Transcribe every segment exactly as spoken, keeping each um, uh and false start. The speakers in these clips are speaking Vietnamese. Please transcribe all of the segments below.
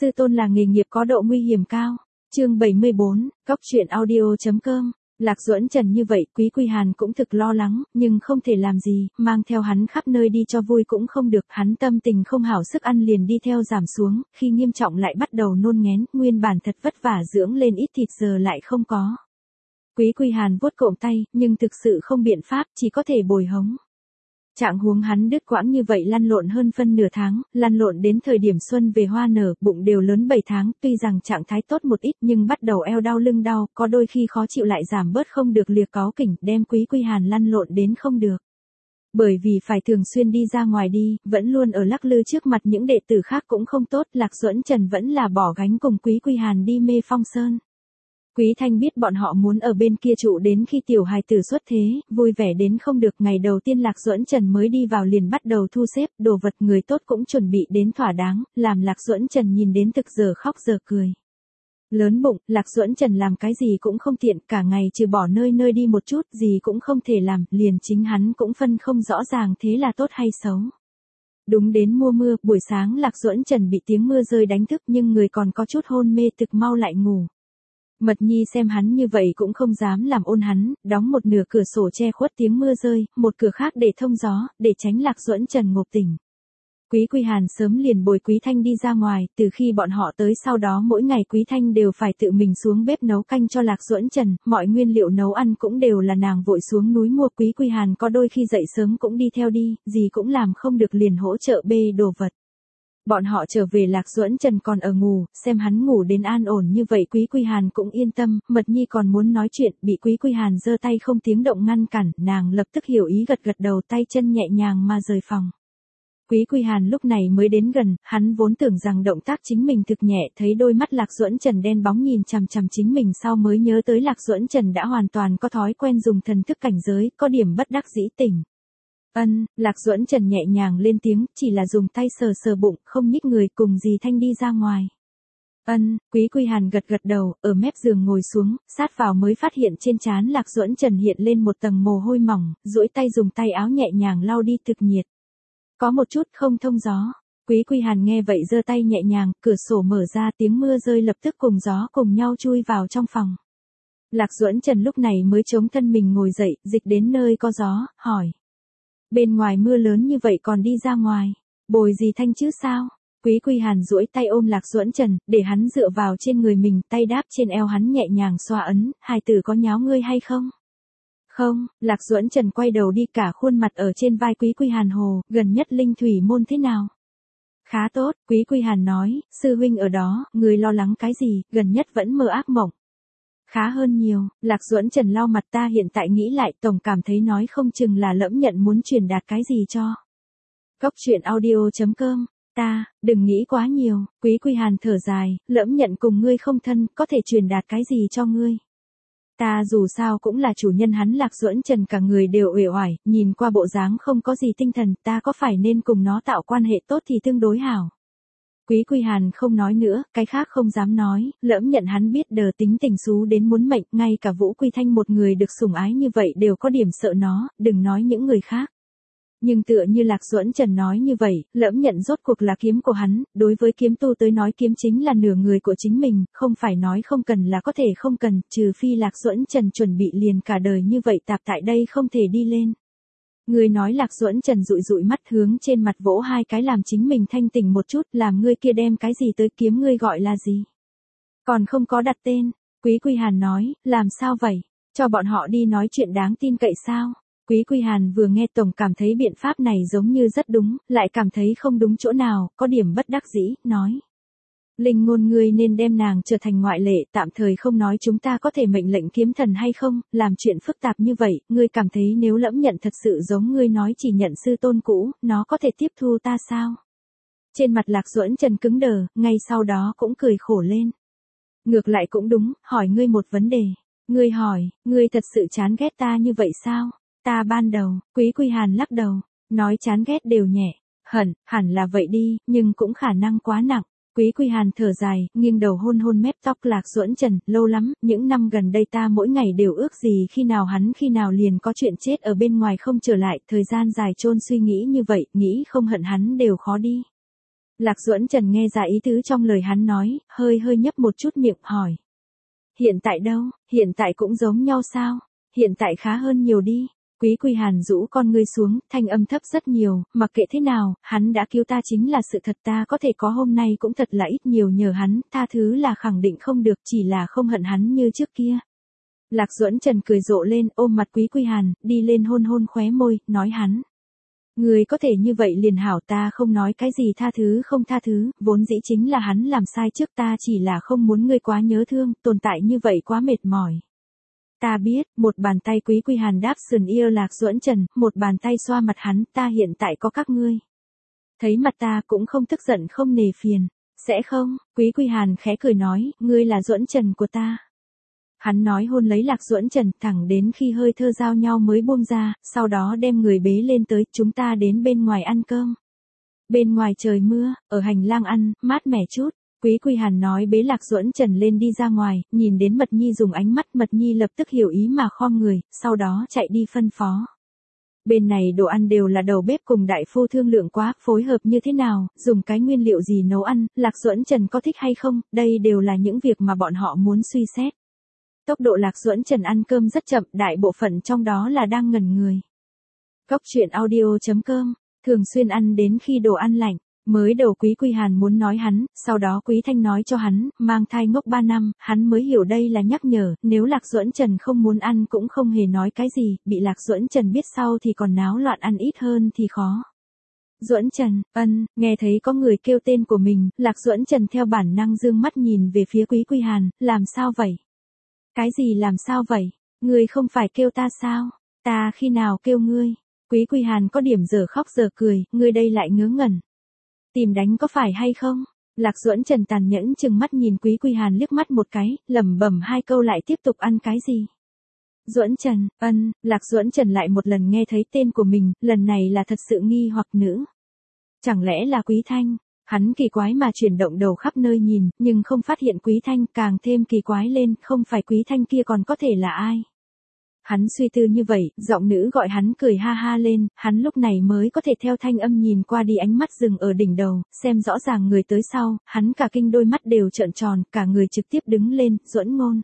Sư tôn là nghề nghiệp có độ nguy hiểm cao. Chương bảy mươi bốn, Cóc truyện audio.com. Lạc Duẫn Trần như vậy, Quý Quy Hàn cũng thực lo lắng, nhưng không thể làm gì, mang theo hắn khắp nơi đi cho vui cũng không được, hắn tâm tình không hảo, sức ăn liền đi theo giảm xuống, khi nghiêm trọng lại bắt đầu nôn ngén, nguyên bản thật vất vả dưỡng lên ít thịt giờ lại không có. Quý Quy Hàn vuốt cộm tay, nhưng thực sự không biện pháp, chỉ có thể bồi hống. Trạng huống hắn đứt quãng như vậy lăn lộn hơn phân nửa tháng, lăn lộn đến thời điểm xuân về hoa nở, bụng đều lớn bảy tháng, tuy rằng trạng thái tốt một ít nhưng bắt đầu eo đau lưng đau, có đôi khi khó chịu lại giảm bớt không được liệt cáu kỉnh, đem Quý Quy Hàn lăn lộn đến không được. Bởi vì phải thường xuyên đi ra ngoài đi, vẫn luôn ở lắc lư trước mặt những đệ tử khác cũng không tốt, Lạc Duẫn Trần vẫn là bỏ gánh cùng Quý Quy Hàn đi Mê Phong Sơn. Quý Thanh biết bọn họ muốn ở bên kia trụ đến khi tiểu hài tử xuất thế, vui vẻ đến không được. Ngày đầu tiên Lạc Duẫn Trần mới đi vào liền bắt đầu thu xếp, đồ vật người tốt cũng chuẩn bị đến thỏa đáng, làm Lạc Duẫn Trần nhìn đến thực giờ khóc giờ cười. Lớn bụng, Lạc Duẫn Trần làm cái gì cũng không tiện, cả ngày trừ bỏ nơi nơi đi một chút, gì cũng không thể làm, liền chính hắn cũng phân không rõ ràng thế là tốt hay xấu. Đúng đến mùa mưa, buổi sáng Lạc Duẫn Trần bị tiếng mưa rơi đánh thức nhưng người còn có chút hôn mê, thực mau lại ngủ. Mật Nhi xem hắn như vậy cũng không dám làm ôn hắn, đóng một nửa cửa sổ che khuất tiếng mưa rơi, một cửa khác để thông gió, để tránh Lạc Duẫn Trần ngộp tỉnh. Quý Quy Hàn sớm liền bồi Quý Thanh đi ra ngoài, từ khi bọn họ tới sau đó mỗi ngày Quý Thanh đều phải tự mình xuống bếp nấu canh cho Lạc Duẫn Trần, mọi nguyên liệu nấu ăn cũng đều là nàng vội xuống núi mua. Quý Quy Hàn có đôi khi dậy sớm cũng đi theo đi, gì cũng làm không được liền hỗ trợ bê đồ vật. Bọn họ trở về Lạc Duẫn Trần còn ở ngủ, xem hắn ngủ đến an ổn như vậy Quý Quy Hàn cũng yên tâm, Mật Nhi còn muốn nói chuyện, bị Quý Quy Hàn giơ tay không tiếng động ngăn cản, nàng lập tức hiểu ý gật gật đầu, tay chân nhẹ nhàng mà rời phòng. Quý Quy Hàn lúc này mới đến gần, hắn vốn tưởng rằng động tác chính mình thực nhẹ, thấy đôi mắt Lạc Duẫn Trần đen bóng nhìn chằm chằm chính mình sau mới nhớ tới Lạc Duẫn Trần đã hoàn toàn có thói quen dùng thần thức cảnh giới, có điểm bất đắc dĩ tỉnh. Ân, Lạc Duẫn Trần nhẹ nhàng lên tiếng, chỉ là dùng tay sờ sờ bụng, không nhích người, cùng dì Thanh đi ra ngoài. Ân, Quý Quy Hàn gật gật đầu, ở mép giường ngồi xuống, sát vào mới phát hiện trên trán Lạc Duẫn Trần hiện lên một tầng mồ hôi mỏng, duỗi tay dùng tay áo nhẹ nhàng lau đi, thực nhiệt. Có một chút không thông gió. Quý Quy Hàn nghe vậy giơ tay nhẹ nhàng, cửa sổ mở ra, tiếng mưa rơi lập tức cùng gió cùng nhau chui vào trong phòng. Lạc Duẫn Trần lúc này mới chống thân mình ngồi dậy, dịch đến nơi có gió, hỏi. Bên ngoài mưa lớn như vậy còn đi ra ngoài, bồi gì Thanh chứ sao? Quý Quy Hàn duỗi tay ôm Lạc Duẫn Trần, để hắn dựa vào trên người mình, tay đáp trên eo hắn nhẹ nhàng xoa ấn, hài tử có nháo ngươi hay không? Không, Lạc Duẫn Trần quay đầu đi, cả khuôn mặt ở trên vai Quý Quy Hàn hồ, gần nhất linh thủy môn thế nào? Khá tốt, Quý Quy Hàn nói, sư huynh ở đó, người lo lắng cái gì, gần nhất vẫn mơ ác mộng. Khá hơn nhiều, Lạc Duẫn Trần lau mặt, ta hiện tại nghĩ lại tổng cảm thấy nói không chừng là Lẫm Nhận muốn truyền đạt cái gì cho. Cóc truyện audio.com, ta, đừng nghĩ quá nhiều, Quý Quy Hàn thở dài, Lẫm Nhận cùng ngươi không thân, có thể truyền đạt cái gì cho ngươi. Ta dù sao cũng là chủ nhân. Hắn Lạc Duẫn Trần cả người đều uể oải, nhìn qua bộ dáng không có gì tinh thần, ta có phải nên cùng nó tạo quan hệ tốt thì tương đối hảo. Quý Quy Hàn không nói nữa, cái khác không dám nói, Lẫm Nhận hắn biết đờ tính tình xú đến muốn mệnh, ngay cả Vũ Quy Thanh một người được sủng ái như vậy đều có điểm sợ nó, đừng nói những người khác. Nhưng tựa như Lạc Duẫn Trần nói như vậy, Lẫm Nhận rốt cuộc là kiếm của hắn, đối với kiếm tu tới nói kiếm chính là nửa người của chính mình, không phải nói không cần là có thể không cần, trừ phi Lạc Duẫn Trần chuẩn bị liền cả đời như vậy tạp tại đây không thể đi lên. Ngươi nói Lạc Duẫn Trần dụi dụi mắt hướng trên mặt vỗ hai cái làm chính mình thanh tỉnh một chút, làm ngươi kia đem cái gì tới kiếm ngươi gọi là gì? Còn không có đặt tên, Quý Quy Hàn nói, làm sao vậy? Cho bọn họ đi nói chuyện đáng tin cậy sao? Quý Quy Hàn vừa nghe tổng cảm thấy biện pháp này giống như rất đúng, lại cảm thấy không đúng chỗ nào, có điểm bất đắc dĩ, nói. Linh Ngôn ngươi nên đem nàng trở thành ngoại lệ, tạm thời không nói chúng ta có thể mệnh lệnh kiếm thần hay không, làm chuyện phức tạp như vậy, ngươi cảm thấy nếu Lẫm Nhận thật sự giống ngươi nói chỉ nhận sư tôn cũ, nó có thể tiếp thu ta sao? Trên mặt Lạc Duẫn Trần cứng đờ, ngay sau đó cũng cười khổ lên. Ngược lại cũng đúng, hỏi ngươi một vấn đề. Ngươi hỏi, ngươi thật sự chán ghét ta như vậy sao? Ta ban đầu, Quý Quy Hàn lắc đầu, nói chán ghét đều nhẹ, hẳn, hẳn là vậy đi, nhưng cũng khả năng quá nặng. Quý Quy Hàn thở dài, nghiêng đầu hôn hôn mép tóc Lạc Duẫn Trần, lâu lắm, những năm gần đây ta mỗi ngày đều ước gì khi nào hắn khi nào liền có chuyện chết ở bên ngoài không trở lại, thời gian dài chôn suy nghĩ như vậy, nghĩ không hận hắn đều khó đi. Lạc Duẫn Trần nghe ra ý tứ trong lời hắn nói, hơi hơi nhấp một chút miệng hỏi. Hiện tại đâu, hiện tại cũng giống nhau sao? Hiện tại khá hơn nhiều đi. Quý Quy Hàn rũ con ngươi xuống, thanh âm thấp rất nhiều, mặc kệ thế nào, hắn đã cứu ta chính là sự thật, ta có thể có hôm nay cũng thật là ít nhiều nhờ hắn, tha thứ là khẳng định không được, chỉ là không hận hắn như trước kia. Lạc Duẫn Trần cười rộ lên, ôm mặt Quý Quy Hàn, đi lên hôn hôn khóe môi, nói hắn. Người có thể như vậy liền hảo, ta không nói cái gì tha thứ không tha thứ, vốn dĩ chính là hắn làm sai trước, ta chỉ là không muốn ngươi quá nhớ thương, tồn tại như vậy quá mệt mỏi. Ta biết, một bàn tay Quý Quy Hàn đáp sườn yêu Lạc Duẫn Trần, một bàn tay xoa mặt hắn, ta hiện tại có các ngươi. Thấy mặt ta cũng không tức giận không nề phiền, sẽ không, Quý Quy Hàn khẽ cười nói, ngươi là Duẫn Trần của ta. Hắn nói hôn lấy Lạc Duẫn Trần, thẳng đến khi hơi thơ giao nhau mới buông ra, sau đó đem người bế lên tới, chúng ta đến bên ngoài ăn cơm. Bên ngoài trời mưa, ở hành lang ăn, mát mẻ chút. Quý Quy Hàn nói bế Lạc Duẫn Trần lên đi ra ngoài, nhìn đến Mật Nhi dùng ánh mắt, Mật Nhi lập tức hiểu ý mà khom người, sau đó chạy đi phân phó. Bên này đồ ăn đều là đầu bếp cùng đại phu thương lượng quá, phối hợp như thế nào, dùng cái nguyên liệu gì nấu ăn, Lạc Duẫn Trần có thích hay không, đây đều là những việc mà bọn họ muốn suy xét. Tốc độ Lạc Duẫn Trần ăn cơm rất chậm, đại bộ phận trong đó là đang ngẩn người. Cốc truyện audio chấm com, thường xuyên ăn đến khi đồ ăn lạnh. Mới đầu Quý Quy Hàn muốn nói hắn, sau đó Quý Thanh nói cho hắn, mang thai ngốc ba năm, hắn mới hiểu đây là nhắc nhở, nếu Lạc Duẫn Trần không muốn ăn cũng không hề nói cái gì, bị Lạc Duẫn Trần biết sau thì còn náo loạn ăn ít hơn thì khó. Duẫn Trần, ân, nghe thấy có người kêu tên của mình, Lạc Duẫn Trần theo bản năng dương mắt nhìn về phía Quý Quy Hàn, làm sao vậy? Cái gì làm sao vậy? Ngươi không phải kêu ta sao? Ta khi nào kêu ngươi? Quý Quy Hàn có điểm giờ khóc giờ cười, ngươi đây lại ngớ ngẩn. Tìm đánh có phải hay không? Lạc Duẫn Trần tàn nhẫn chừng mắt nhìn Quý Quy Hàn liếc mắt một cái, lẩm bẩm hai câu lại tiếp tục ăn cái gì? Duẫn Trần, ân, Lạc Duẫn Trần lại một lần nghe thấy tên của mình, lần này là thật sự nghi hoặc nữ. Chẳng lẽ là Quý Thanh? Hắn kỳ quái mà chuyển động đầu khắp nơi nhìn, nhưng không phát hiện Quý Thanh, càng thêm kỳ quái lên, không phải Quý Thanh kia còn có thể là ai? Hắn suy tư như vậy, giọng nữ gọi hắn cười ha ha lên, hắn lúc này mới có thể theo thanh âm nhìn qua đi, ánh mắt dừng ở đỉnh đầu, xem rõ ràng người tới sau, hắn cả kinh đôi mắt đều trợn tròn, cả người trực tiếp đứng lên, Duẫn Ngôn.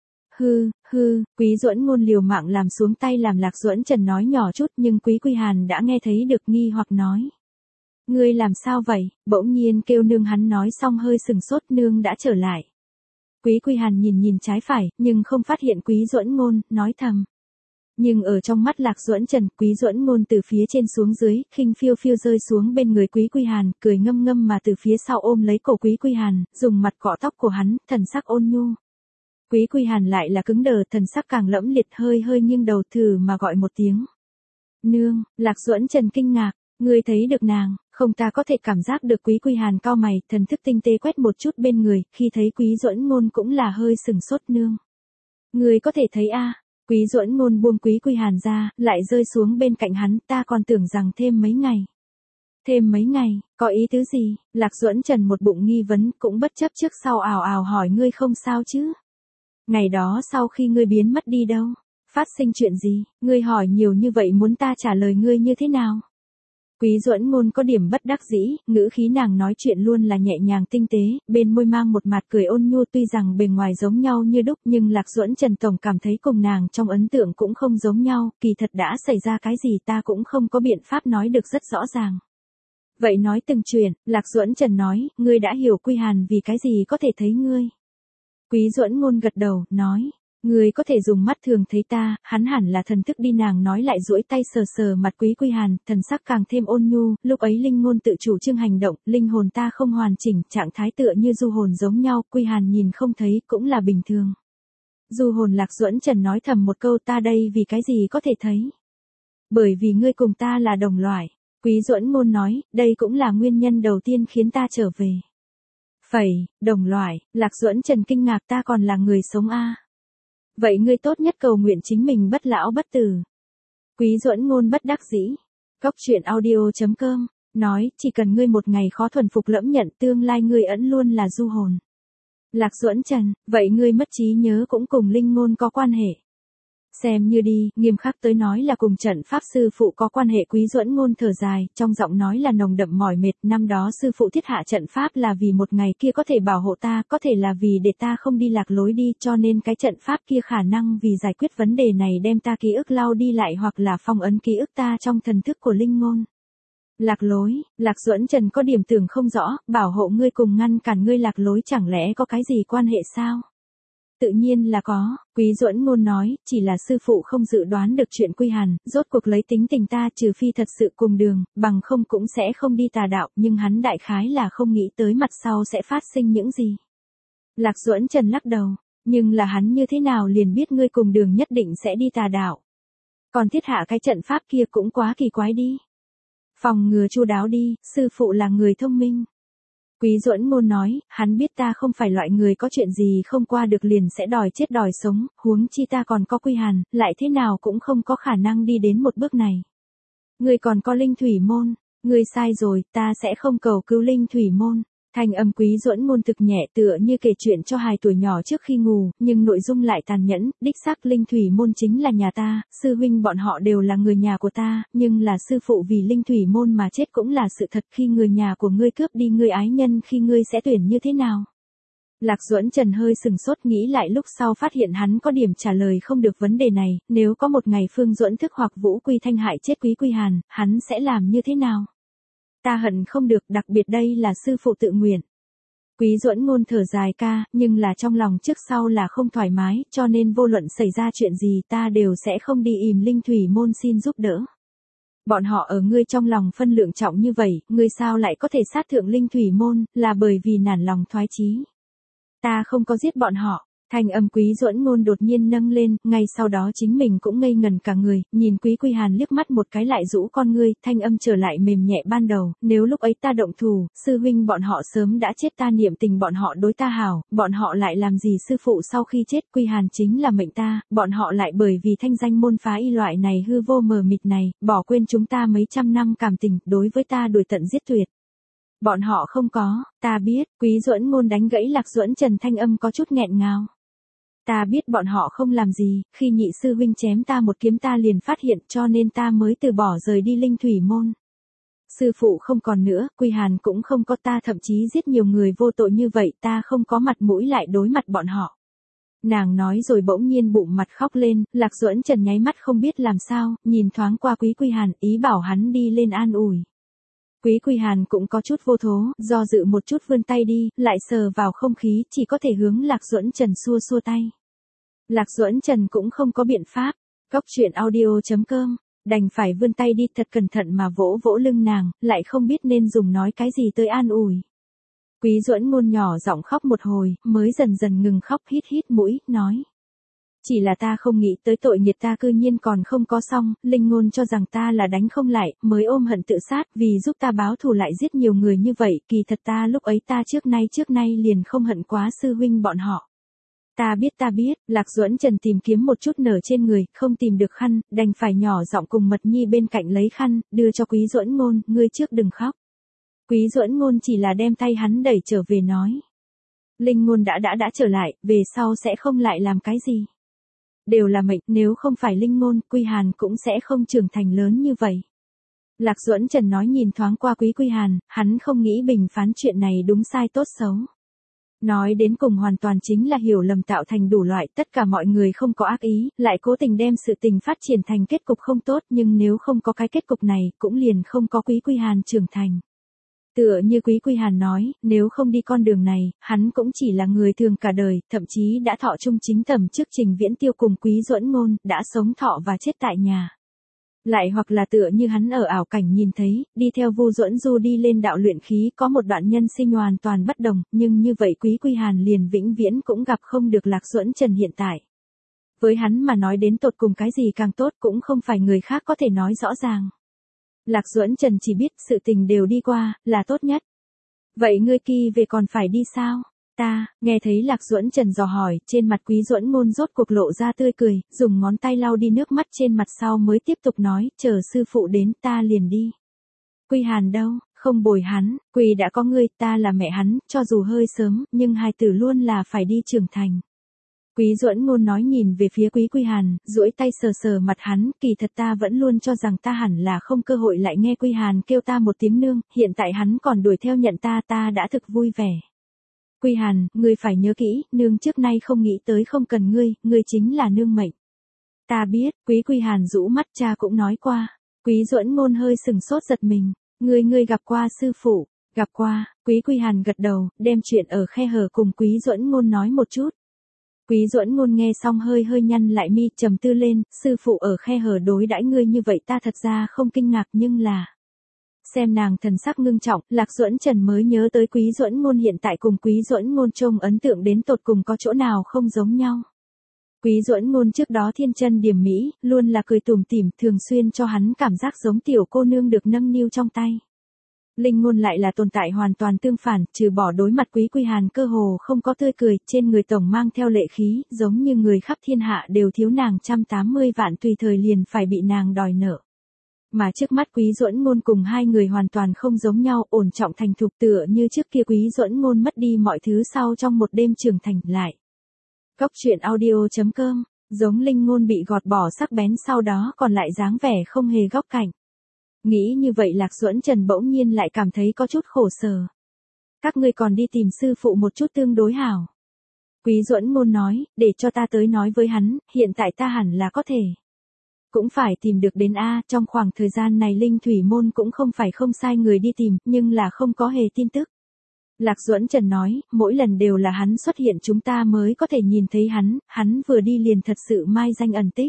Hư, hư, Quý Duẫn Ngôn liều mạng làm xuống tay làm Lạc Duẫn Trần nói nhỏ chút, nhưng Quý Quy Hàn đã nghe thấy được, nghi hoặc nói. Ngươi làm sao vậy? Bỗng nhiên kêu nương, hắn nói xong hơi sừng sốt, nương đã trở lại. Quý Quy Hàn nhìn nhìn trái phải, nhưng không phát hiện Quý Duẫn Ngôn, nói thầm. Nhưng ở trong mắt Lạc Duẫn Trần, Quý Duẫn Ngôn từ phía trên xuống dưới, khinh phiêu phiêu rơi xuống bên người Quý Quy Hàn, cười ngâm ngâm mà từ phía sau ôm lấy cổ Quý Quy Hàn, dùng mặt cọ tóc của hắn, thần sắc ôn nhu. Quý Quy Hàn lại là cứng đờ, thần sắc càng lẫm liệt, hơi hơi nghiêng đầu thử mà gọi một tiếng. Nương, Lạc Duẫn Trần kinh ngạc, ngươi thấy được nàng, không? Ta có thể cảm giác được. Quý Quy Hàn cau mày, thần thức tinh tế quét một chút bên người, khi thấy Quý Duẫn Ngôn cũng là hơi sừng sốt, nương. Ngươi có thể thấy a? À? Quý Duẫn Ngôn buông Quý Quy Hàn ra, lại rơi xuống bên cạnh hắn, ta còn tưởng rằng thêm mấy ngày. Thêm mấy ngày, có ý tứ gì? Lạc Duẫn Trần một bụng nghi vấn, cũng bất chấp trước sau ào ào hỏi, ngươi không sao chứ? Ngày đó sau khi ngươi biến mất đi đâu? Phát sinh chuyện gì? Ngươi hỏi nhiều như vậy muốn ta trả lời ngươi như thế nào? Quý Duẫn Ngôn có điểm bất đắc dĩ, ngữ khí nàng nói chuyện luôn là nhẹ nhàng tinh tế, bên môi mang một mặt cười ôn nhu, tuy rằng bề ngoài giống nhau như đúc nhưng Lạc Duẫn Trần tổng cảm thấy cùng nàng trong ấn tượng cũng không giống nhau, kỳ thật đã xảy ra cái gì ta cũng không có biện pháp nói được rất rõ ràng. Vậy nói từng chuyện, Lạc Duẫn Trần nói, ngươi đã hiểu Quy Hàn vì cái gì có thể thấy ngươi. Quý Duẫn Ngôn gật đầu, nói. Người có thể dùng mắt thường thấy ta, hắn hẳn là thần thức đi, nàng nói lại duỗi tay sờ sờ mặt Quý Quy Hàn, thần sắc càng thêm ôn nhu, lúc ấy linh ngôn tự chủ trương hành động, linh hồn ta không hoàn chỉnh, trạng thái tựa như du hồn giống nhau, Quy Hàn nhìn không thấy, cũng là bình thường. Du hồn, Lạc Duẫn Trần nói thầm một câu, ta đây vì cái gì có thể thấy? Bởi vì ngươi cùng ta là đồng loại. Quý Duẫn Ngôn nói, đây cũng là nguyên nhân đầu tiên khiến ta trở về. Phẩy, đồng loại, Lạc Duẫn Trần kinh ngạc, ta còn là người sống a. À? Vậy ngươi tốt nhất cầu nguyện chính mình bất lão bất tử. Quý Duẫn Ngôn bất đắc dĩ. Cốc truyện audio chấm com, nói, chỉ cần ngươi một ngày khó thuần phục lẫm nhận, tương lai ngươi ẩn luôn là du hồn. Lạc Duẫn Trần, vậy ngươi mất trí nhớ cũng cùng linh ngôn có quan hệ. Xem như đi, nghiêm khắc tới nói là cùng trận pháp sư phụ có quan hệ. Quý Duẫn Ngôn thở dài, trong giọng nói là nồng đậm mỏi mệt. Năm đó sư phụ thiết hạ trận pháp là vì một ngày kia có thể bảo hộ ta, có thể là vì để ta không đi lạc lối đi, cho nên cái trận pháp kia khả năng vì giải quyết vấn đề này đem ta ký ức lau đi lại hoặc là phong ấn ký ức ta trong thần thức của linh ngôn. Lạc lối, Lạc Duẫn Trần có điểm tưởng không rõ, bảo hộ ngươi cùng ngăn cản ngươi lạc lối chẳng lẽ có cái gì quan hệ sao? Tự nhiên là có, Quý Duẫn Ngôn nói, chỉ là sư phụ không dự đoán được chuyện Quy Hàn, rốt cuộc lấy tính tình ta trừ phi thật sự cùng đường, bằng không cũng sẽ không đi tà đạo, nhưng hắn đại khái là không nghĩ tới mặt sau sẽ phát sinh những gì. Lạc Duẫn Trần lắc đầu, nhưng là hắn như thế nào liền biết ngươi cùng đường nhất định sẽ đi tà đạo. Còn thiết hạ cái trận pháp kia cũng quá kỳ quái đi. Phòng ngừa chu đáo đi, sư phụ là người thông minh. Quý Duẫn Ngôn nói, hắn biết ta không phải loại người có chuyện gì không qua được liền sẽ đòi chết đòi sống, huống chi ta còn có Quy Hàn, lại thế nào cũng không có khả năng đi đến một bước này. Ngươi còn có Linh Thủy Môn, ngươi sai rồi, ta sẽ không cầu cứu Linh Thủy Môn. Thanh âm Quý Duẫn Ngôn thực nhẹ tựa như kể chuyện cho hài tuổi nhỏ trước khi ngủ, nhưng nội dung lại tàn nhẫn, đích xác Linh Thủy Môn chính là nhà ta, sư huynh bọn họ đều là người nhà của ta, nhưng là sư phụ vì Linh Thủy Môn mà chết cũng là sự thật. Khi người nhà của ngươi cướp đi ngươi ái nhân khi ngươi sẽ tuyển như thế nào? Lạc Duẫn Trần hơi sừng sốt nghĩ lại lúc sau phát hiện hắn có điểm trả lời không được vấn đề này, nếu có một ngày Phương Duẫn Thức hoặc Vũ Quy Thanh hại chết Quý Quy Hàn, hắn sẽ làm như thế nào? Ta hận không được, đặc biệt đây là sư phụ tự nguyện. Quý Duẫn Ngôn thở dài ca, nhưng là trong lòng trước sau là không thoải mái, cho nên vô luận xảy ra chuyện gì ta đều sẽ không đi ìm Linh Thủy Môn xin giúp đỡ. Bọn họ ở ngươi trong lòng phân lượng trọng như vậy, ngươi sao lại có thể sát thượng Linh Thủy Môn, là bởi vì nản lòng thoái chí. Ta không có giết bọn họ. Thanh âm Quý Duẫn Ngôn đột nhiên nâng lên, ngay sau đó chính mình cũng ngây ngần cả người, nhìn Quý Quy Hàn liếc mắt một cái lại rũ con ngươi, thanh âm trở lại mềm nhẹ ban đầu, nếu lúc ấy ta động thủ, sư huynh bọn họ sớm đã chết, ta niệm tình bọn họ đối ta hảo, bọn họ lại làm gì sư phụ sau khi chết, Quy Hàn chính là mệnh ta, bọn họ lại bởi vì thanh danh môn phá y loại này hư vô mờ mịt này, bỏ quên chúng ta mấy trăm năm cảm tình, đối với ta đuổi tận giết tuyệt. Bọn họ không có, ta biết, Quý Duẫn Ngôn đánh gãy Lạc Duẫn Trần thanh âm có chút nghẹn ngào. Ta biết bọn họ không làm gì, khi nhị sư huynh chém ta một kiếm ta liền phát hiện cho nên ta mới từ bỏ rời đi Linh Thủy Môn. Sư phụ không còn nữa, Quy Hàn cũng không có, ta thậm chí giết nhiều người vô tội như vậy, ta không có mặt mũi lại đối mặt bọn họ. Nàng nói rồi bỗng nhiên bụng mặt khóc lên, Lạc Duẫn Trần nháy mắt không biết làm sao, nhìn thoáng qua Quý Quy Hàn, ý bảo hắn đi lên an ủi. Quý Quy Hàn cũng có chút vô thố, do dự một chút vươn tay đi, lại sờ vào không khí, chỉ có thể hướng Lạc Duẫn Trần xua xua tay. Lạc Duẫn Trần cũng không có biện pháp, Cóc Truyện Audio chấm com, đành phải vươn tay đi thật cẩn thận mà vỗ vỗ lưng nàng, lại không biết nên dùng nói cái gì tới an ủi. Quý Duẫn Ngôn nhỏ giọng khóc một hồi, mới dần dần ngừng khóc, hít hít mũi, nói. Chỉ là ta không nghĩ tới tội nghiệt ta cư nhiên còn không có xong, Linh Ngôn cho rằng ta là đánh không lại, mới ôm hận tự sát, vì giúp ta báo thù lại giết nhiều người như vậy, kỳ thật ta lúc ấy ta trước nay trước nay liền không hận quá sư huynh bọn họ. Ta biết ta biết, Lạc Duẫn Trần tìm kiếm một chút nở trên người, không tìm được khăn, đành phải nhỏ giọng cùng Mật Nhi bên cạnh lấy khăn, đưa cho Quý Duẫn Ngôn, ngươi trước đừng khóc. Quý Duẫn Ngôn chỉ là đem tay hắn đẩy trở về nói. Linh Ngôn đã đã đã trở lại, về sau sẽ không lại làm cái gì. Đều là mệnh, nếu không phải Linh Ngôn, Quy Hàn cũng sẽ không trưởng thành lớn như vậy. Lạc Duẫn Trần nói nhìn thoáng qua Quý Quy Hàn, hắn không nghĩ bình phán chuyện này đúng sai tốt xấu. Nói đến cùng hoàn toàn chính là hiểu lầm tạo thành đủ loại, tất cả mọi người không có ác ý, lại cố tình đem sự tình phát triển thành kết cục không tốt, nhưng nếu không có cái kết cục này, cũng liền không có Quý Quy Hàn trưởng thành. Tựa như Quý Quy Hàn nói, nếu không đi con đường này, hắn cũng chỉ là người thường cả đời, thậm chí đã thọ trung chính tầm trước Trình Viễn Tiêu cùng Quý Duẫn Ngôn, đã sống thọ và chết tại nhà. Lại hoặc là tựa như hắn ở ảo cảnh nhìn thấy, đi theo Vu Duẫn Du đi lên đạo luyện khí có một đoạn nhân sinh hoàn toàn bất đồng, nhưng như vậy Quý Quy Hàn liền vĩnh viễn cũng gặp không được Lạc Duẫn Trần hiện tại. Với hắn mà nói đến tột cùng cái gì càng tốt cũng không phải người khác có thể nói rõ ràng. Lạc Duẫn Trần chỉ biết sự tình đều đi qua, là tốt nhất. Vậy ngươi kỳ về còn phải đi sao? Ta, nghe thấy Lạc Duẫn Trần dò hỏi, trên mặt Quý Duẫn Ngôn rốt cuộc lộ ra tươi cười, dùng ngón tay lau đi nước mắt trên mặt sau mới tiếp tục nói, chờ sư phụ đến ta liền đi. Quy Hàn đâu, không bồi hắn, Quy đã có ngươi, ta là mẹ hắn, cho dù hơi sớm, nhưng hai tử luôn là phải đi trưởng thành. Quý Duẫn Ngôn nói nhìn về phía Quý Quy Hàn, duỗi tay sờ sờ mặt hắn, kỳ thật ta vẫn luôn cho rằng ta hẳn là không cơ hội lại nghe Quy Hàn kêu ta một tiếng nương, hiện tại hắn còn đuổi theo nhận ta ta đã thực vui vẻ. Quy Hàn, ngươi phải nhớ kỹ, nương trước nay không nghĩ tới không cần ngươi, ngươi chính là nương mệnh. Ta biết, Quý Quy Hàn rũ mắt, cha cũng nói qua. Quý Duẫn Ngôn hơi sừng sốt giật mình, ngươi ngươi gặp qua sư phụ, gặp qua, Quý Quy Hàn gật đầu, đem chuyện ở khe hở cùng Quý Duẫn Ngôn nói một chút. Quý Duẫn Ngôn nghe xong hơi hơi nhăn lại mi, trầm tư lên, sư phụ ở khe hở đối đãi ngươi như vậy ta thật ra không kinh ngạc nhưng là... Xem nàng thần sắc ngưng trọng, Lạc Duẫn Trần mới nhớ tới Quý Duẫn Ngôn hiện tại cùng Quý Duẫn Ngôn trông ấn tượng đến tột cùng có chỗ nào không giống nhau. Quý Duẫn Ngôn trước đó thiên chân điểm mỹ, luôn là cười tủm tỉm, thường xuyên cho hắn cảm giác giống tiểu cô nương được nâng niu trong tay. Linh Ngôn lại là tồn tại hoàn toàn tương phản, trừ bỏ đối mặt Quý Quy Hàn cơ hồ không có tươi cười, trên người tổng mang theo lệ khí, giống như người khắp thiên hạ đều thiếu nàng một trăm tám mươi vạn tùy thời liền phải bị nàng đòi nợ. Mà trước mắt Quý Duẫn Ngôn cùng hai người hoàn toàn không giống nhau, ổn trọng thành thục tựa như trước kia Quý Duẫn Ngôn mất đi mọi thứ sau trong một đêm trưởng thành lại. Góc truyện audio chấm com, giống Linh Ngôn bị gọt bỏ sắc bén sau đó còn lại dáng vẻ không hề góc cạnh. Nghĩ như vậy Lạc Duẫn Trần bỗng nhiên lại cảm thấy có chút khổ sở. Các ngươi còn đi tìm sư phụ một chút tương đối hảo. Quý Duẫn Ngôn nói, để cho ta tới nói với hắn, hiện tại ta hẳn là có thể. Cũng phải tìm được đến A, trong khoảng thời gian này Linh Thủy Môn cũng không phải không sai người đi tìm, nhưng là không có hề tin tức. Lạc Duẫn Trần nói, mỗi lần đều là hắn xuất hiện chúng ta mới có thể nhìn thấy hắn, hắn vừa đi liền thật sự mai danh ẩn tích.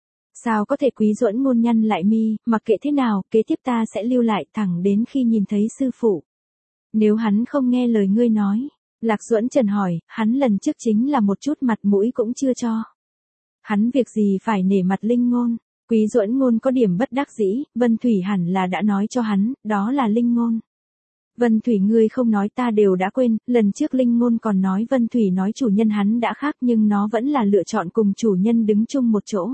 Sao có thể? Quý Duẫn Ngôn nhăn lại mi, mặc kệ thế nào, kế tiếp ta sẽ lưu lại thẳng đến khi nhìn thấy sư phụ. Nếu hắn không nghe lời ngươi nói, Lạc Duẫn Trần hỏi, hắn lần trước chính là một chút mặt mũi cũng chưa cho. Hắn việc gì phải nể mặt Linh Ngôn? Quý Duẫn Ngôn có điểm bất đắc dĩ, Vân Thủy hẳn là đã nói cho hắn, đó là Linh Ngôn. Vân Thủy ngươi không nói ta đều đã quên, lần trước Linh Ngôn còn nói Vân Thủy nói chủ nhân hắn đã khác nhưng nó vẫn là lựa chọn cùng chủ nhân đứng chung một chỗ.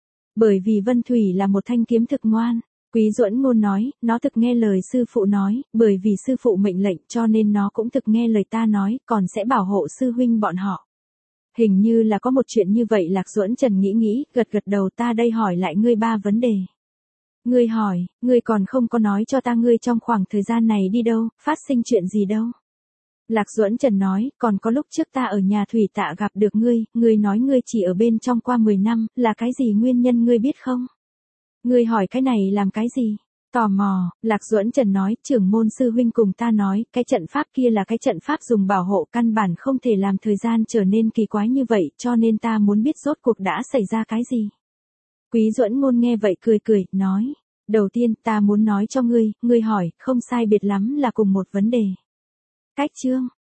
Bởi vì Vân Thủy là một thanh kiếm thực ngoan. Quý Duẫn Ngôn nói, nó thực nghe lời sư phụ nói, bởi vì sư phụ mệnh lệnh cho nên nó cũng thực nghe lời ta nói, còn sẽ bảo hộ sư huynh bọn họ. Hình như là có một chuyện như vậy. Lạc Duẫn Trần nghĩ nghĩ, gật gật đầu. Ta đây hỏi lại ngươi ba vấn đề. Ngươi hỏi, ngươi còn không có nói cho ta ngươi trong khoảng thời gian này đi đâu, phát sinh chuyện gì đâu. Lạc Duẫn Trần nói, còn có lúc trước ta ở nhà thủy tạ gặp được ngươi, ngươi nói ngươi chỉ ở bên trong qua mười năm, là cái gì nguyên nhân ngươi biết không? Ngươi hỏi cái này làm cái gì? Tò mò, Lạc Duẫn Trần nói, trưởng môn sư huynh cùng ta nói, cái trận pháp kia là cái trận pháp dùng bảo hộ, căn bản không thể làm thời gian trở nên kỳ quái như vậy, cho nên ta muốn biết rốt cuộc đã xảy ra cái gì. Quý Duẫn Ngôn nghe vậy cười cười, nói, đầu tiên ta muốn nói cho ngươi, ngươi hỏi, không sai biệt lắm là cùng một vấn đề. Cách chương,